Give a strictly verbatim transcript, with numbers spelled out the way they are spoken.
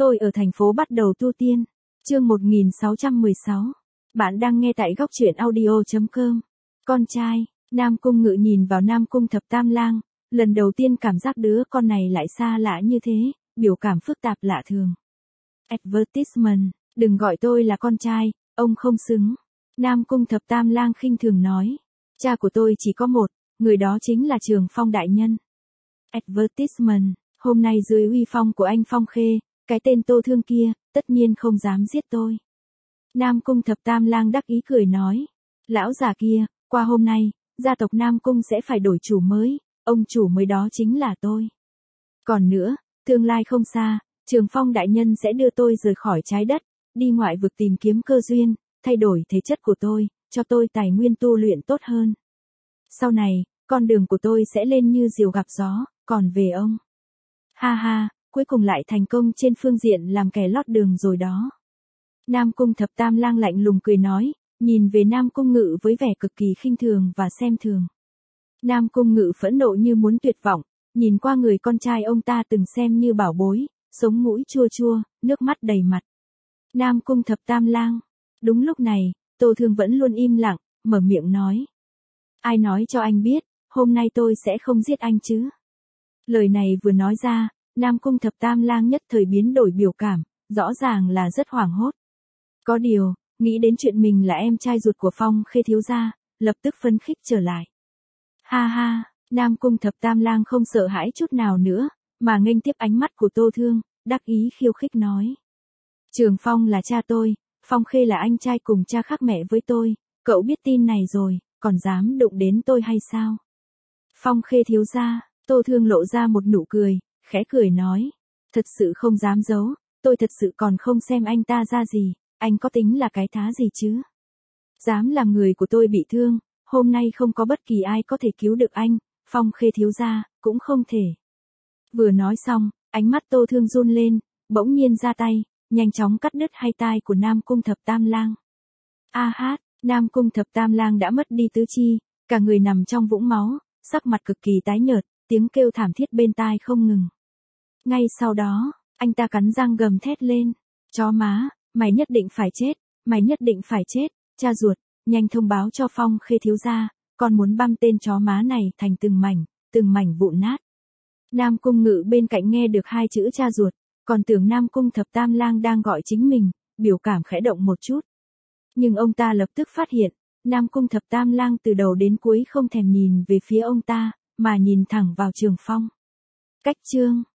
Tôi ở thành phố bắt đầu tu tiên. Chương một nghìn sáu trăm mười sáu. Bạn đang nghe tại góc truyện audio chấm com. Con trai, Nam Cung Ngự nhìn vào Nam Cung Thập Tam Lang, lần đầu tiên cảm giác đứa con này lại xa lạ như thế, biểu cảm phức tạp lạ thường. Advertisement, đừng gọi tôi là con trai, ông không xứng. Nam Cung Thập Tam Lang khinh thường nói. Cha của tôi chỉ có một, người đó chính là Trường Phong đại nhân. Advertisement, hôm nay dưới uy phong của anh Phong Khê, cái tên Tô Thương kia, tất nhiên không dám giết tôi. Nam Cung Thập Tam Lang đắc ý cười nói. Lão già kia, qua hôm nay, gia tộc Nam Cung sẽ phải đổi chủ mới, ông chủ mới đó chính là tôi. Còn nữa, tương lai không xa, Trường Phong đại nhân sẽ đưa tôi rời khỏi trái đất, đi ngoại vực tìm kiếm cơ duyên, thay đổi thể chất của tôi, cho tôi tài nguyên tu luyện tốt hơn. Sau này, con đường của tôi sẽ lên như diều gặp gió, còn về ông. Ha ha, cuối cùng lại thành công trên phương diện làm kẻ lót đường rồi đó. Nam Cung Thập Tam Lang lạnh lùng cười nói, nhìn về Nam Cung Ngự với vẻ cực kỳ khinh thường và xem thường. Nam Cung Ngự phẫn nộ như muốn tuyệt vọng, nhìn qua người con trai ông ta từng xem như bảo bối, sống mũi chua chua, nước mắt đầy mặt. Nam Cung Thập Tam Lang. Đúng lúc này, Tô Thương vẫn luôn im lặng, mở miệng nói. Ai nói cho anh biết, hôm nay tôi sẽ không giết anh chứ? Lời này vừa nói ra, Nam Cung Thập Tam Lang nhất thời biến đổi biểu cảm, rõ ràng là rất hoảng hốt. Có điều, nghĩ đến chuyện mình là em trai ruột của Phong Khê thiếu gia, lập tức phấn khích trở lại. Ha ha, Nam Cung Thập Tam Lang không sợ hãi chút nào nữa, mà nghênh tiếp ánh mắt của Tô Thương, đắc ý khiêu khích nói. Trường Phong là cha tôi, Phong Khê là anh trai cùng cha khác mẹ với tôi, cậu biết tin này rồi, còn dám đụng đến tôi hay sao? Phong Khê thiếu gia, Tô Thương lộ ra một nụ cười, khẽ cười nói. Thật sự không dám giấu, tôi thật sự còn không xem anh ta ra gì, anh có tính là cái thá gì chứ? Dám làm người của tôi bị thương, hôm nay không có bất kỳ ai có thể cứu được anh, Phong Khê thiếu gia, cũng không thể. Vừa nói xong, ánh mắt Tô Thương run lên, bỗng nhiên ra tay, nhanh chóng cắt đứt hai tai của Nam Cung Thập Tam Lang. A hát, Nam Cung Thập Tam Lang đã mất đi tứ chi, cả người nằm trong vũng máu, sắc mặt cực kỳ tái nhợt, tiếng kêu thảm thiết bên tai không ngừng. Ngay sau đó, anh ta cắn răng gầm thét lên. Chó má, mày nhất định phải chết, mày nhất định phải chết, cha ruột, nhanh thông báo cho Phong Khê thiếu gia, con muốn băm tên chó má này thành từng mảnh, từng mảnh vụn nát. Nam Cung Ngự bên cạnh nghe được hai chữ cha ruột, còn tưởng Nam Cung Thập Tam Lang đang gọi chính mình, biểu cảm khẽ động một chút. Nhưng ông ta lập tức phát hiện, Nam Cung Thập Tam Lang từ đầu đến cuối không thèm nhìn về phía ông ta, mà nhìn thẳng vào Trường Phong. Cách chương